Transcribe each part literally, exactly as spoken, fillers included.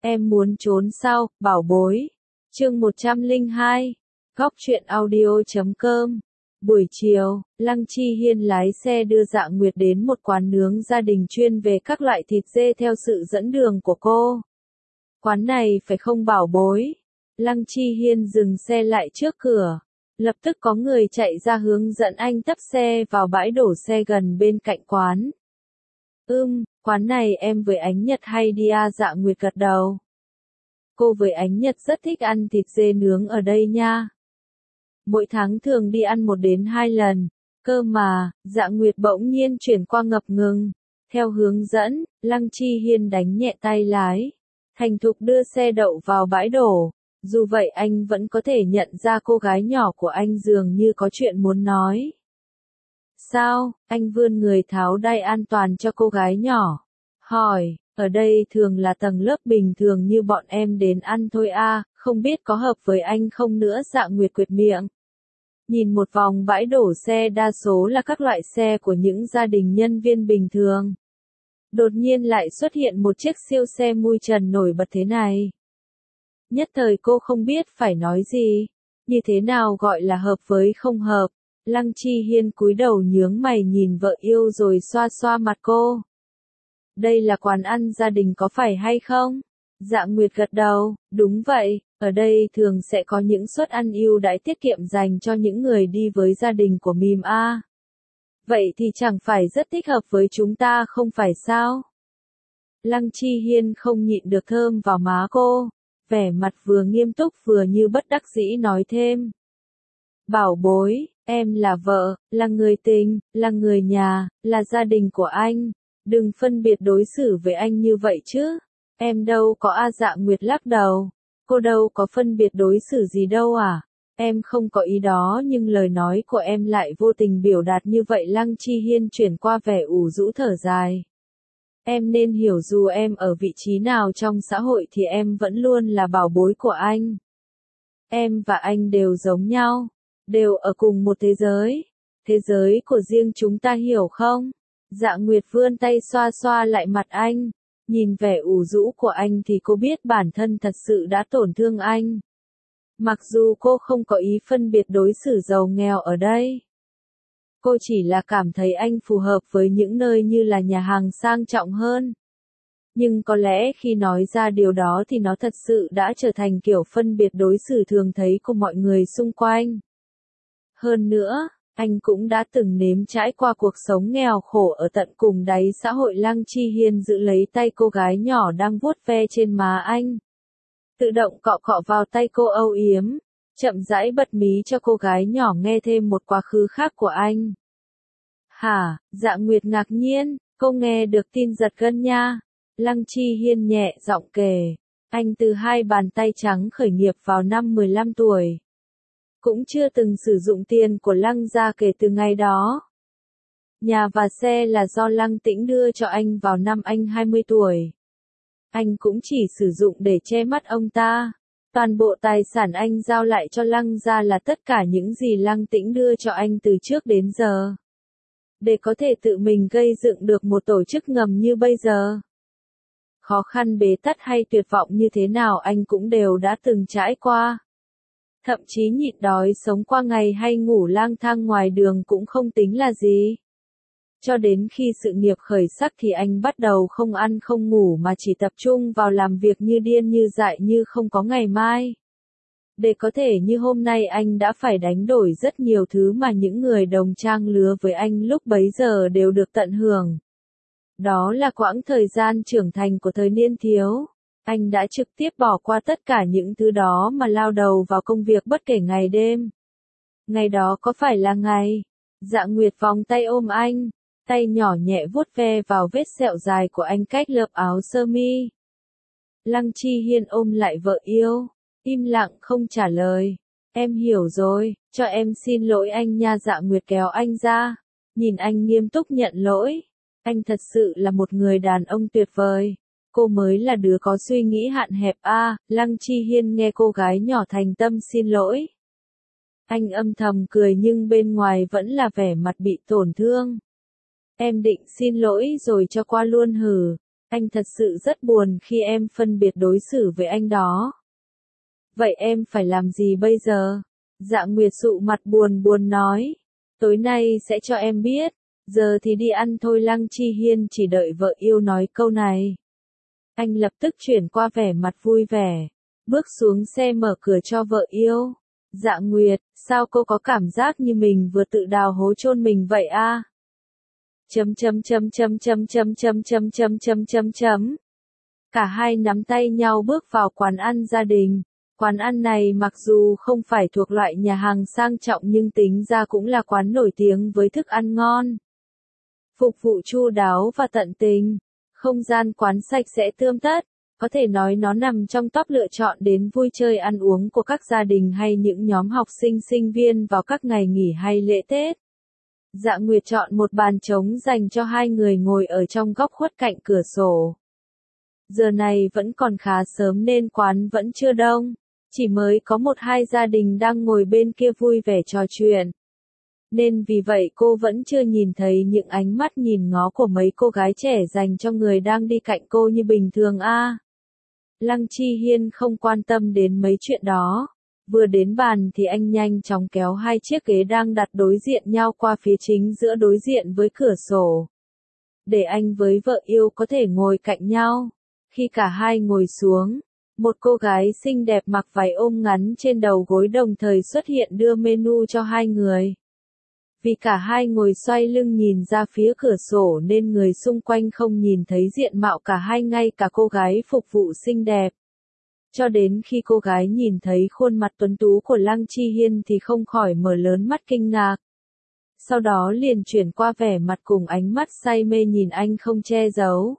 Em muốn trốn sao, bảo bối. Chương một trăm lẻ hai. Góc truyện audio chấm com. Buổi chiều, Lăng Chi Hiên lái xe đưa Dạ Nguyệt đến một quán nướng gia đình chuyên về các loại thịt dê theo sự dẫn đường của cô. Quán này phải không bảo bối? Lăng Chi Hiên dừng xe lại trước cửa. Lập tức có người chạy ra hướng dẫn anh tấp xe vào bãi đổ xe gần bên cạnh quán. Ưm, quán này em với Ánh Nhật hay đi à? Dạ Nguyệt gật đầu. Cô với Ánh Nhật rất thích ăn thịt dê nướng ở đây nha. Mỗi tháng thường đi ăn một đến hai lần. Cơ mà, Dạ Nguyệt bỗng nhiên chuyển qua ngập ngừng. Theo hướng dẫn, Lăng Chi Hiên đánh nhẹ tay lái. Thành thục đưa xe đậu vào bãi đổ. Dù vậy anh vẫn có thể nhận ra cô gái nhỏ của anh dường như có chuyện muốn nói. Sao? Anh vươn người tháo đai an toàn cho cô gái nhỏ. Hỏi, ở đây thường là tầng lớp bình thường như bọn em đến ăn thôi à, không biết có hợp với anh không nữa. Dạ Nguyệt quệt miệng. Nhìn một vòng bãi đổ xe đa số là các loại xe của những gia đình nhân viên bình thường. Đột nhiên lại xuất hiện một chiếc siêu xe mui trần nổi bật thế này. Nhất thời cô không biết phải nói gì. Như thế nào gọi là hợp với không hợp. Lăng Chi Hiên cúi đầu nhướng mày nhìn vợ yêu rồi xoa xoa mặt cô. Đây là quán ăn gia đình có phải hay không? Dạ Nguyệt gật đầu, đúng vậy, ở đây thường sẽ có những suất ăn ưu đãi tiết kiệm dành cho những người đi với gia đình của Mìm A. Vậy thì chẳng phải rất thích hợp với chúng ta không phải sao? Lăng Chi Hiên không nhịn được thơm vào má cô, vẻ mặt vừa nghiêm túc vừa như bất đắc dĩ nói thêm. Bảo bối, em là vợ, là người tình, là người nhà, là gia đình của anh. Đừng phân biệt đối xử với anh như vậy chứ. Em đâu có a. Dạ Nguyệt lắc đầu. Cô đâu có phân biệt đối xử gì đâu à. Em không có ý đó nhưng lời nói của em lại vô tình biểu đạt như vậy. Lăng Chi Hiên chuyển qua vẻ ủ rũ thở dài. Em nên hiểu dù em ở vị trí nào trong xã hội thì em vẫn luôn là bảo bối của anh. Em và anh đều giống nhau. Đều ở cùng một thế giới. Thế giới của riêng chúng ta hiểu không? Dạ Nguyệt vươn tay xoa xoa lại mặt anh. Nhìn vẻ ủ rũ của anh thì cô biết bản thân thật sự đã tổn thương anh. Mặc dù cô không có ý phân biệt đối xử giàu nghèo ở đây. Cô chỉ là cảm thấy anh phù hợp với những nơi như là nhà hàng sang trọng hơn. Nhưng có lẽ khi nói ra điều đó thì nó thật sự đã trở thành kiểu phân biệt đối xử thường thấy của mọi người xung quanh. Hơn nữa, anh cũng đã từng nếm trải qua cuộc sống nghèo khổ ở tận cùng đáy xã hội. Lăng Chi Hiên giữ lấy tay cô gái nhỏ đang vuốt ve trên má anh. Tự động cọ cọ vào tay cô âu yếm, chậm rãi bật mí cho cô gái nhỏ nghe thêm một quá khứ khác của anh. Hả? Dạ Nguyệt ngạc nhiên, cô nghe được tin giật gân nha. Lăng Chi Hiên nhẹ giọng kể, anh từ hai bàn tay trắng khởi nghiệp vào năm mười lăm tuổi. Cũng chưa từng sử dụng tiền của Lăng gia kể từ ngày đó. Nhà và xe là do Lăng Tĩnh đưa cho anh vào năm anh hai mươi tuổi. Anh cũng chỉ sử dụng để che mắt ông ta. Toàn bộ tài sản anh giao lại cho Lăng gia là tất cả những gì Lăng Tĩnh đưa cho anh từ trước đến giờ. Để có thể tự mình gây dựng được một tổ chức ngầm như bây giờ. Khó khăn bế tắc hay tuyệt vọng như thế nào anh cũng đều đã từng trải qua. Thậm chí nhịn đói sống qua ngày hay ngủ lang thang ngoài đường cũng không tính là gì. Cho đến khi sự nghiệp khởi sắc thì anh bắt đầu không ăn không ngủ mà chỉ tập trung vào làm việc như điên như dại như không có ngày mai. Để có thể như hôm nay anh đã phải đánh đổi rất nhiều thứ mà những người đồng trang lứa với anh lúc bấy giờ đều được tận hưởng. Đó là quãng thời gian trưởng thành của thời niên thiếu. Anh đã trực tiếp bỏ qua tất cả những thứ đó mà lao đầu vào công việc bất kể ngày đêm. Ngày đó có phải là ngày? Dạ Nguyệt vòng tay ôm anh, tay nhỏ nhẹ vuốt ve vào vết sẹo dài của anh cách lớp áo sơ mi. Lăng Chi Hiên ôm lại vợ yêu, im lặng không trả lời. Em hiểu rồi, cho em xin lỗi anh nha. Dạ Nguyệt kéo anh ra, nhìn anh nghiêm túc nhận lỗi. Anh thật sự là một người đàn ông tuyệt vời. Cô mới là đứa có suy nghĩ hạn hẹp a. À, Lăng Chi Hiên nghe cô gái nhỏ thành tâm xin lỗi. Anh âm thầm cười nhưng bên ngoài vẫn là vẻ mặt bị tổn thương. Em định xin lỗi rồi cho qua luôn hử. Anh thật sự rất buồn khi em phân biệt đối xử với anh đó. Vậy em phải làm gì bây giờ? Dạ Nguyệt sụ mặt buồn buồn nói. Tối nay sẽ cho em biết. Giờ thì đi ăn thôi. Lăng Chi Hiên chỉ đợi vợ yêu nói câu này. Anh lập tức chuyển qua vẻ mặt vui vẻ. Bước xuống xe mở cửa cho vợ yêu. Dạ Nguyệt, sao cô có cảm giác như mình vừa tự đào hố chôn mình vậy a? Chấm chấm chấm chấm chấm chấm chấm chấm chấm chấm chấm chấm. Cả hai nắm tay nhau bước vào quán ăn gia đình. Quán ăn này mặc dù không phải thuộc loại nhà hàng sang trọng nhưng tính ra cũng là quán nổi tiếng với thức ăn ngon. Phục vụ chu đáo và tận tình. Không gian quán sạch sẽ tươm tất. Có thể nói nó nằm trong top lựa chọn đến vui chơi ăn uống của các gia đình hay những nhóm học sinh sinh viên vào các ngày nghỉ hay lễ Tết. Dạ Nguyệt chọn một bàn trống dành cho hai người ngồi ở trong góc khuất cạnh cửa sổ. Giờ này vẫn còn khá sớm nên quán vẫn chưa đông. Chỉ mới có một hai gia đình đang ngồi bên kia vui vẻ trò chuyện. Nên vì vậy cô vẫn chưa nhìn thấy những ánh mắt nhìn ngó của mấy cô gái trẻ dành cho người đang đi cạnh cô như bình thường a. À, Lăng Chi Hiên không quan tâm đến mấy chuyện đó. Vừa đến bàn thì anh nhanh chóng kéo hai chiếc ghế đang đặt đối diện nhau qua phía chính giữa đối diện với cửa sổ. Để anh với vợ yêu có thể ngồi cạnh nhau. Khi cả hai ngồi xuống, một cô gái xinh đẹp mặc váy ôm ngắn trên đầu gối đồng thời xuất hiện đưa menu cho hai người. Vì cả hai ngồi xoay lưng nhìn ra phía cửa sổ nên người xung quanh không nhìn thấy diện mạo cả hai, ngay cả cô gái phục vụ xinh đẹp. Cho đến khi cô gái nhìn thấy khuôn mặt tuấn tú của Lăng Chi Hiên thì không khỏi mở lớn mắt kinh ngạc. Sau đó liền chuyển qua vẻ mặt cùng ánh mắt say mê nhìn anh không che giấu.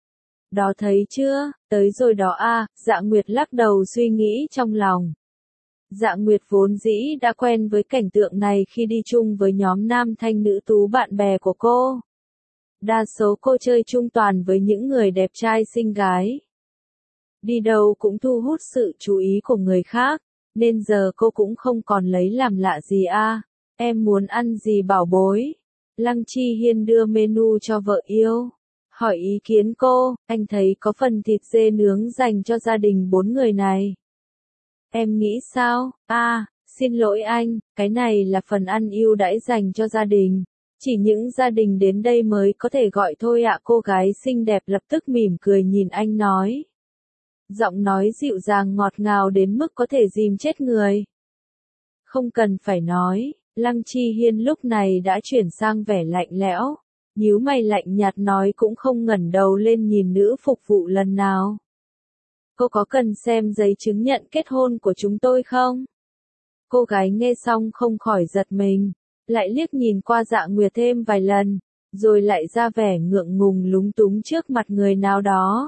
Đó thấy chưa, tới rồi đó a. À, Dạ Nguyệt lắc đầu suy nghĩ trong lòng. Dạ Nguyệt vốn dĩ đã quen với cảnh tượng này khi đi chung với nhóm nam thanh nữ tú bạn bè của cô. Đa số cô chơi chung toàn với những người đẹp trai xinh gái. Đi đâu cũng thu hút sự chú ý của người khác, nên giờ cô cũng không còn lấy làm lạ gì a. À, em muốn ăn gì bảo bối? Lăng Chi Hiên đưa menu cho vợ yêu. Hỏi ý kiến cô, anh thấy có phần thịt dê nướng dành cho gia đình bốn người này. Em nghĩ sao? À, xin lỗi anh, cái này là phần ăn ưu đãi dành cho gia đình. Chỉ những gia đình đến đây mới có thể gọi thôi ạ. À, cô gái xinh đẹp lập tức mỉm cười nhìn anh nói. Giọng nói dịu dàng ngọt ngào đến mức có thể dìm chết người. Không cần phải nói, Lăng Chi Hiên lúc này đã chuyển sang vẻ lạnh lẽo. Nhíu mày lạnh nhạt nói cũng không ngẩng đầu lên nhìn nữ phục vụ lần nào. Cô có cần xem giấy chứng nhận kết hôn của chúng tôi không? Cô gái nghe xong không khỏi giật mình, lại liếc nhìn qua Dạ Nguyệt thêm vài lần, rồi lại ra vẻ ngượng ngùng lúng túng trước mặt người nào đó.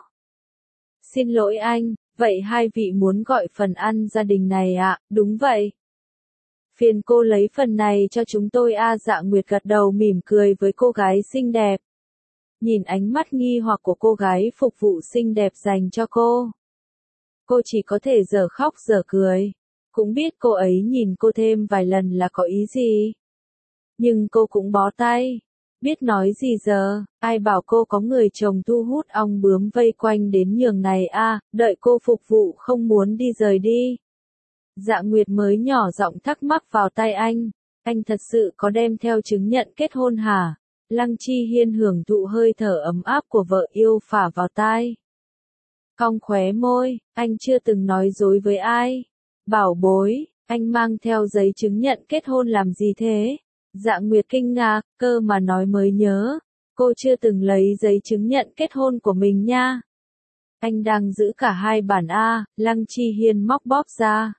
Xin lỗi anh, vậy hai vị muốn gọi phần ăn gia đình này ạ? À? Đúng vậy. Phiền cô lấy phần này cho chúng tôi a. À, Dạ Nguyệt gật đầu mỉm cười với cô gái xinh đẹp. Nhìn ánh mắt nghi hoặc của cô gái phục vụ xinh đẹp dành cho cô. Cô chỉ có thể dở khóc dở cười. Cũng biết cô ấy nhìn cô thêm vài lần là có ý gì. Nhưng cô cũng bó tay. Biết nói gì giờ, ai bảo cô có người chồng thu hút ong bướm vây quanh đến nhường này a. À, đợi cô phục vụ không muốn đi rời đi. Dạ Nguyệt mới nhỏ giọng thắc mắc vào tai anh. Anh thật sự có đem theo chứng nhận kết hôn hả? Lăng Chi Hiên hưởng thụ hơi thở ấm áp của vợ yêu phả vào tai. Cong khóe môi, anh chưa từng nói dối với ai. Bảo bối, anh mang theo giấy chứng nhận kết hôn làm gì thế? Dạ Nguyệt kinh ngạc, cơ mà nói mới nhớ. Cô chưa từng lấy giấy chứng nhận kết hôn của mình nha. Anh đang giữ cả hai bản A, Lăng Chi Hiên móc bóp ra.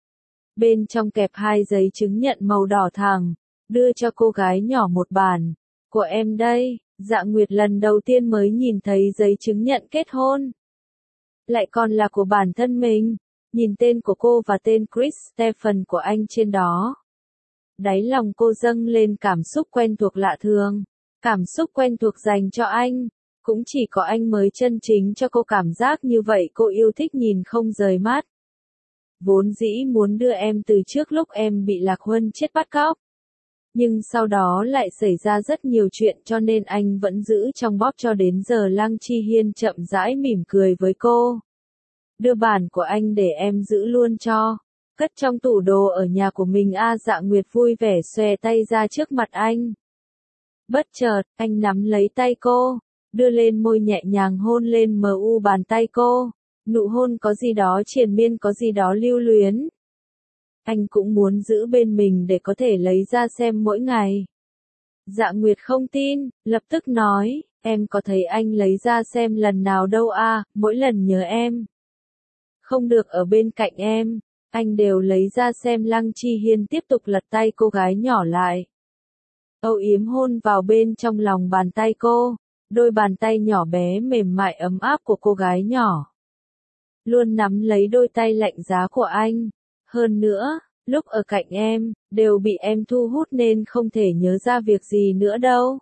Bên trong kẹp hai giấy chứng nhận màu đỏ thẳm, đưa cho cô gái nhỏ một bản. Của em đây. Dạ Nguyệt lần đầu tiên mới nhìn thấy giấy chứng nhận kết hôn. Lại còn là của bản thân mình. Nhìn tên của cô và tên Chris Stephen của anh trên đó. Đáy lòng cô dâng lên cảm xúc quen thuộc lạ thường. Cảm xúc quen thuộc dành cho anh. Cũng chỉ có anh mới chân chính cho cô cảm giác như vậy. Cô yêu thích nhìn không rời mắt. Vốn dĩ muốn đưa em từ trước lúc em bị Lạc Huân chết bắt cóc. Nhưng sau đó lại xảy ra rất nhiều chuyện cho nên anh vẫn giữ trong bóp cho đến giờ. Lăng Chi Hiên chậm rãi mỉm cười với cô. Đưa bản của anh để em giữ luôn cho. Cất trong tủ đồ ở nhà của mình a à, Dạ Nguyệt vui vẻ xòe tay ra trước mặt anh. Bất chợt, anh nắm lấy tay cô, đưa lên môi nhẹ nhàng hôn lên mờ u bàn tay cô. Nụ hôn có gì đó triền miên, có gì đó lưu luyến. Anh cũng muốn giữ bên mình để có thể lấy ra xem mỗi ngày. Dạ Nguyệt không tin, lập tức nói, em có thấy anh lấy ra xem lần nào đâu a à, mỗi lần nhớ em. Không được ở bên cạnh em, anh đều lấy ra xem. Lăng Chi Hiên tiếp tục lật tay cô gái nhỏ lại. Âu yếm hôn vào bên trong lòng bàn tay cô, đôi bàn tay nhỏ bé mềm mại ấm áp của cô gái nhỏ. Luôn nắm lấy đôi tay lạnh giá của anh. Hơn nữa, lúc ở cạnh em, đều bị em thu hút nên không thể nhớ ra việc gì nữa đâu.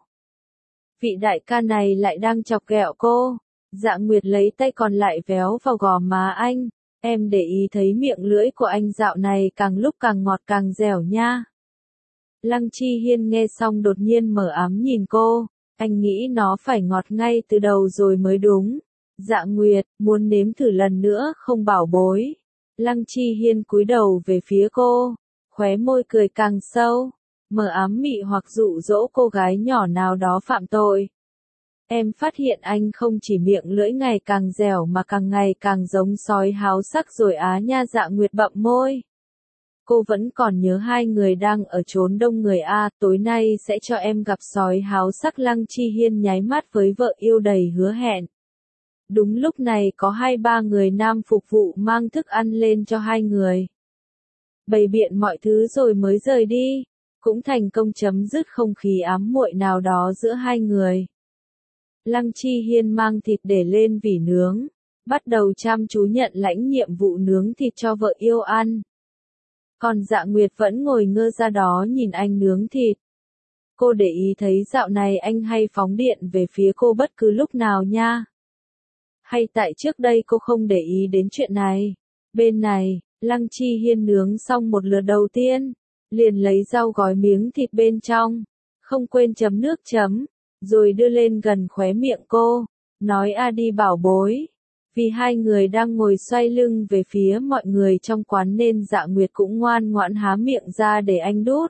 Vị đại ca này lại đang chọc ghẹo cô. Dạ Nguyệt lấy tay còn lại véo vào gò má anh. Em để ý thấy miệng lưỡi của anh dạo này càng lúc càng ngọt càng dẻo nha. Lăng Chi Hiên nghe xong đột nhiên mở ám nhìn cô. Anh nghĩ nó phải ngọt ngay từ đầu rồi mới đúng. Dạ Nguyệt, muốn nếm thử lần nữa không bảo bối? Lăng Chi Hiên cúi đầu về phía cô, khóe môi cười càng sâu, mờ ám mị hoặc dụ dỗ cô gái nhỏ nào đó phạm tội. Em phát hiện anh không chỉ miệng lưỡi ngày càng dẻo mà càng ngày càng giống sói háo sắc rồi á nha. Dạ Nguyệt bậm môi. Cô vẫn còn nhớ hai người đang ở chốn đông người a, tối nay sẽ cho em gặp sói háo sắc. Lăng Chi Hiên nháy mắt với vợ yêu đầy hứa hẹn. Đúng lúc này có hai ba người nam phục vụ mang thức ăn lên cho hai người. Bày biện mọi thứ rồi mới rời đi, cũng thành công chấm dứt không khí ám muội nào đó giữa hai người. Lăng Chi Hiên mang thịt để lên vỉ nướng, bắt đầu chăm chú nhận lãnh nhiệm vụ nướng thịt cho vợ yêu ăn. Còn Dạ Nguyệt vẫn ngồi ngơ ra đó nhìn anh nướng thịt. Cô để ý thấy dạo này anh hay phóng điện về phía cô bất cứ lúc nào nha. Hay tại trước đây cô không để ý đến chuyện này? Bên này, Lăng Chi Hiên nướng xong một lượt đầu tiên, liền lấy dao gói miếng thịt bên trong, không quên chấm nước chấm, rồi đưa lên gần khóe miệng cô, nói a đi bảo bối. Vì hai người đang ngồi xoay lưng về phía mọi người trong quán nên Dạ Nguyệt cũng ngoan ngoãn há miệng ra để anh đút.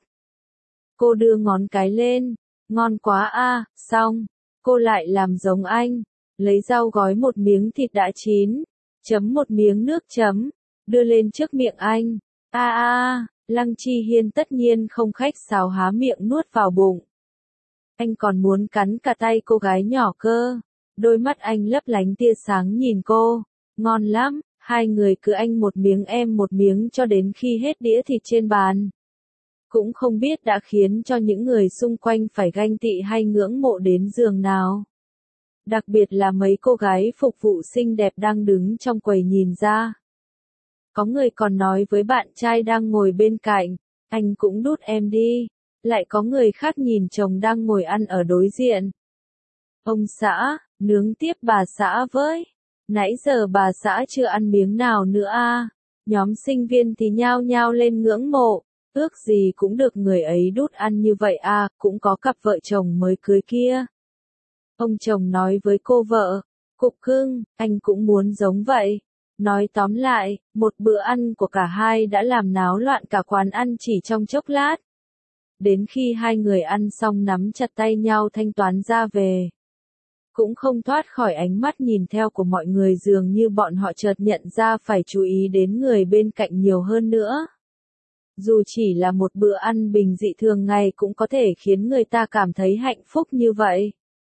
Cô đưa ngón cái lên, ngon quá a, xong, cô lại làm giống anh. Lấy dao gói một miếng thịt đã chín, chấm một miếng nước chấm, đưa lên trước miệng anh. A a a, Lăng Chi Hiên tất nhiên không khách sáo há miệng nuốt vào bụng. Anh còn muốn cắn cả tay cô gái nhỏ cơ. Đôi mắt anh lấp lánh tia sáng nhìn cô. Ngon lắm, hai người cứ anh một miếng em một miếng cho đến khi hết đĩa thịt trên bàn. Cũng không biết đã khiến cho những người xung quanh phải ganh tị hay ngưỡng mộ đến giường nào. Đặc biệt là mấy cô gái phục vụ xinh đẹp đang đứng trong quầy nhìn ra. Có người còn nói với bạn trai đang ngồi bên cạnh, anh cũng đút em đi. Lại có người khác nhìn chồng đang ngồi ăn ở đối diện. Ông xã, nướng tiếp bà xã với. Nãy giờ bà xã chưa ăn miếng nào nữa a. Nhóm sinh viên thì nhao nhao lên ngưỡng mộ, ước gì cũng được người ấy đút ăn như vậy a, cũng có cặp vợ chồng mới cưới kia. Ông chồng nói với cô vợ, cục cưng, anh cũng muốn giống vậy. Nói tóm lại, một bữa ăn của cả hai đã làm náo loạn cả quán ăn chỉ trong chốc lát. Đến khi hai người ăn xong nắm chặt tay nhau thanh toán ra về. Cũng không thoát khỏi ánh mắt nhìn theo của mọi người, dường như bọn họ chợt nhận ra phải chú ý đến người bên cạnh nhiều hơn nữa. Dù chỉ là một bữa ăn bình dị thường ngày cũng có thể khiến người ta cảm thấy hạnh phúc như vậy.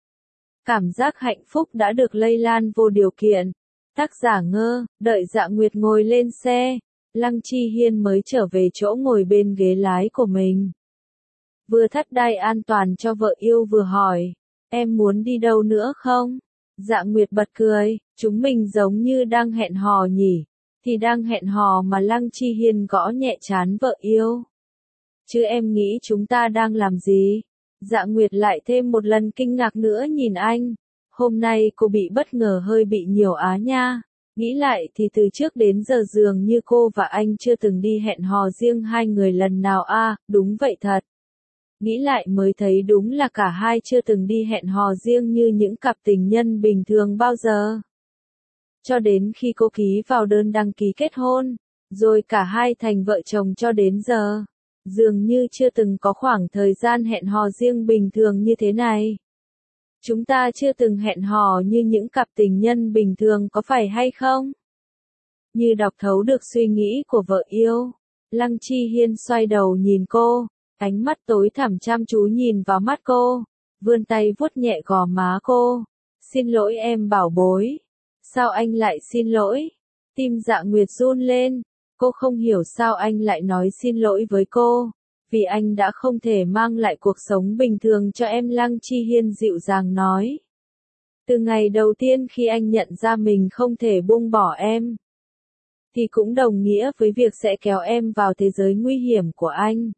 Cảm giác hạnh phúc đã được lây lan vô điều kiện. Tác giả Ngơ, đợi Dạ Nguyệt ngồi lên xe, Lăng Chi Hiên mới trở về chỗ ngồi bên ghế lái của mình. Vừa thắt đai an toàn cho vợ yêu vừa hỏi, em muốn đi đâu nữa không? Dạ Nguyệt bật cười, chúng mình giống như đang hẹn hò nhỉ, thì đang hẹn hò mà. Lăng Chi Hiên gõ nhẹ trán vợ yêu. Chứ em nghĩ chúng ta đang làm gì? Dạ Nguyệt lại thêm một lần kinh ngạc nữa nhìn anh. Hôm nay cô bị bất ngờ hơi bị nhiều á nha. Nghĩ lại thì từ trước đến giờ dường như cô và anh chưa từng đi hẹn hò riêng hai người lần nào a, à, đúng vậy thật. Nghĩ lại mới thấy đúng là cả hai chưa từng đi hẹn hò riêng như những cặp tình nhân bình thường bao giờ. Cho đến khi cô ký vào đơn đăng ký kết hôn, rồi cả hai thành vợ chồng cho đến giờ, dường như chưa từng có khoảng thời gian hẹn hò riêng bình thường như thế này. Chúng ta chưa từng hẹn hò như những cặp tình nhân bình thường có phải hay không? Như đọc thấu được suy nghĩ của vợ yêu, Lăng Chi Hiên xoay đầu nhìn cô, ánh mắt tối thẳm chăm chú nhìn vào mắt cô, vươn tay vuốt nhẹ gò má cô. Xin lỗi em bảo bối. Sao anh lại xin lỗi? Tim Dạ Nguyệt run lên, cô không hiểu sao anh lại nói xin lỗi với cô, vì anh đã không thể mang lại cuộc sống bình thường cho em. Lăng Chi Hiên dịu dàng nói. Từ ngày đầu tiên khi anh nhận ra mình không thể buông bỏ em, thì cũng đồng nghĩa với việc sẽ kéo em vào thế giới nguy hiểm của anh.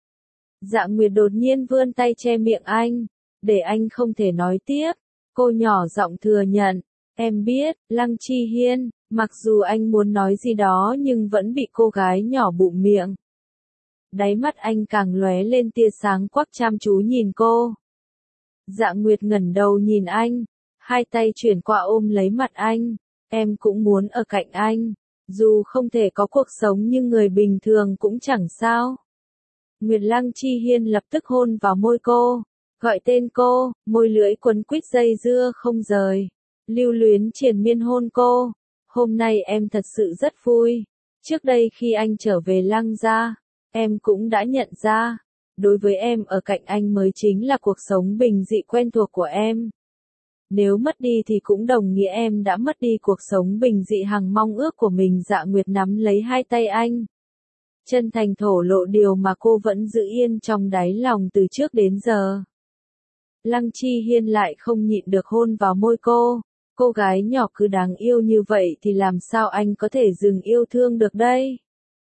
Dạ Nguyệt đột nhiên vươn tay che miệng anh, để anh không thể nói tiếp. Cô nhỏ giọng thừa nhận, em biết. Lăng Chi Hiên, mặc dù anh muốn nói gì đó nhưng vẫn bị cô gái nhỏ bụm miệng. Đáy mắt anh càng lóe lên tia sáng quắc chăm chú nhìn cô. Dạ Nguyệt ngẩng đầu nhìn anh, hai tay chuyển qua ôm lấy mặt anh. Em cũng muốn ở cạnh anh, dù không thể có cuộc sống như người bình thường cũng chẳng sao. Nguyệt. Lăng Chi Hiên lập tức hôn vào môi cô, gọi tên cô, môi lưỡi quấn quýt dây dưa không rời, lưu luyến triền miên hôn cô. Hôm nay em thật sự rất vui. Trước đây khi anh trở về Lăng gia, em cũng đã nhận ra, đối với em ở cạnh anh mới chính là cuộc sống bình dị quen thuộc của em. Nếu mất đi thì cũng đồng nghĩa em đã mất đi cuộc sống bình dị hằng mong ước của mình. Dạ Nguyệt nắm lấy hai tay anh, chân thành thổ lộ điều mà cô vẫn giữ yên trong đáy lòng từ trước đến giờ. Lăng Chi Hiên lại không nhịn được hôn vào môi cô. Cô gái nhỏ cứ đáng yêu như vậy thì làm sao anh có thể dừng yêu thương được đây?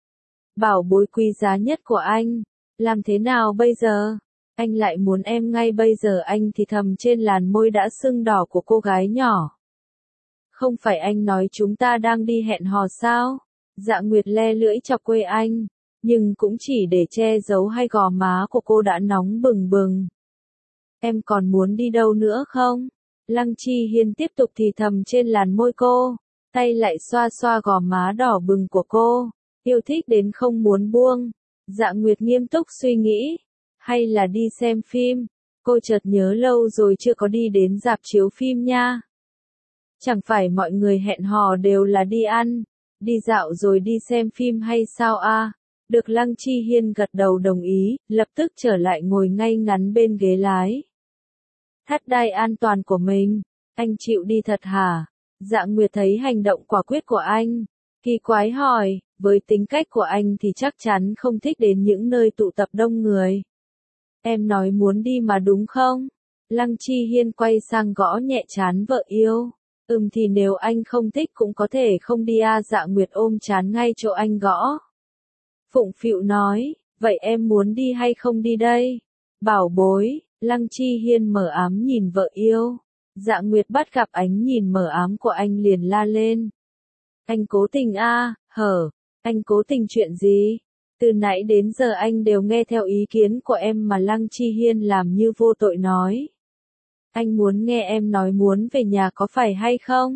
Bảo bối quý giá nhất của anh, làm thế nào bây giờ? Anh lại muốn em ngay bây giờ. Anh thì thầm trên làn môi đã sưng đỏ của cô gái nhỏ. Không phải anh nói chúng ta đang đi hẹn hò sao? Dạ Nguyệt le lưỡi chọc quê anh, nhưng cũng chỉ để che giấu hai gò má của cô đã nóng bừng bừng. Em còn muốn đi đâu nữa không? Lăng Chi Hiên tiếp tục thì thầm trên làn môi cô, tay lại xoa xoa gò má đỏ bừng của cô, yêu thích đến không muốn buông. Dạ Nguyệt nghiêm túc suy nghĩ, hay là đi xem phim? Cô chợt nhớ lâu rồi chưa có đi đến rạp chiếu phim nha. Chẳng phải mọi người hẹn hò đều là đi ăn, đi dạo rồi đi xem phim hay sao a? Được. Lăng Chi Hiên gật đầu đồng ý, lập tức trở lại ngồi ngay ngắn bên ghế lái. Thắt đai an toàn của mình, anh chịu đi thật hả? Dạ Nguyệt thấy hành động quả quyết của anh, kỳ quái hỏi, với tính cách của anh thì chắc chắn không thích đến những nơi tụ tập đông người. Em nói muốn đi mà đúng không? Lăng Chi Hiên quay sang gõ nhẹ trán vợ yêu. Ừm thì nếu anh không thích cũng có thể không đi à. Dạ Nguyệt ôm trán ngay chỗ anh gõ. Phụng phịu nói, vậy em muốn đi hay không đi đây? Bảo bối. Lăng Chi Hiên mờ ám nhìn vợ yêu. Dạ Nguyệt bắt gặp ánh nhìn mờ ám của anh liền la lên. Anh cố tình a? À, hở, anh cố tình chuyện gì? Từ nãy đến giờ anh đều nghe theo ý kiến của em mà. Lăng Chi Hiên làm như vô tội nói. Anh muốn nghe em nói muốn về nhà có phải hay không?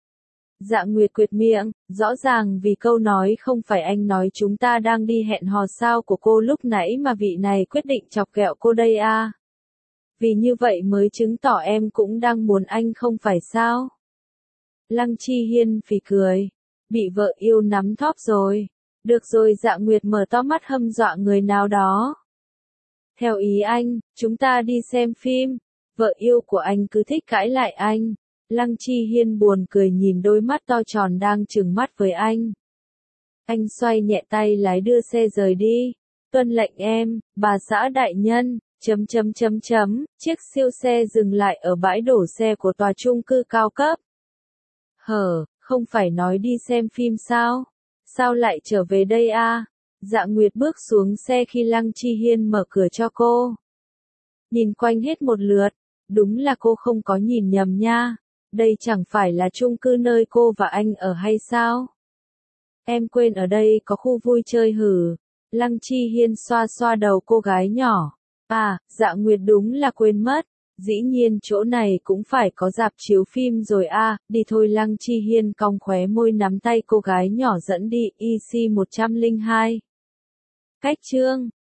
Dạ Nguyệt quệt miệng, rõ ràng vì câu nói không phải anh nói chúng ta đang đi hẹn hò sao của cô lúc nãy mà vị này quyết định chọc ghẹo cô đây à? Vì như vậy mới chứng tỏ em cũng đang muốn anh không phải sao? Lăng Chi Hiên phì cười, bị vợ yêu nắm thóp rồi. Được rồi. Dạ Nguyệt mở to mắt hâm dọa người nào đó. Theo ý anh, chúng ta đi xem phim. Vợ yêu của anh cứ thích cãi lại anh. Lăng Chi Hiên buồn cười nhìn đôi mắt to tròn đang trừng mắt với anh. Anh xoay nhẹ tay lái đưa xe rời đi. Tuân lệnh em, bà xã đại nhân. Chấm chấm chấm chấm, chiếc siêu xe dừng lại ở bãi đổ xe của tòa chung cư cao cấp. Hở, không phải nói đi xem phim sao? Sao lại trở về đây a? À? Dạ Nguyệt bước xuống xe khi Lăng Chi Hiên mở cửa cho cô. Nhìn quanh hết một lượt, đúng là cô không có nhìn nhầm nha. Đây chẳng phải là chung cư nơi cô và anh ở hay sao? Em quên ở đây có khu vui chơi hử? Lăng Chi Hiên xoa xoa đầu cô gái nhỏ. À, Dạ Nguyệt đúng là quên mất. Dĩ nhiên chỗ này cũng phải có rạp chiếu phim rồi a, à, đi thôi. Lăng Chi Hiên cong khóe môi nắm tay cô gái nhỏ dẫn đi. E C một không hai. Cách chương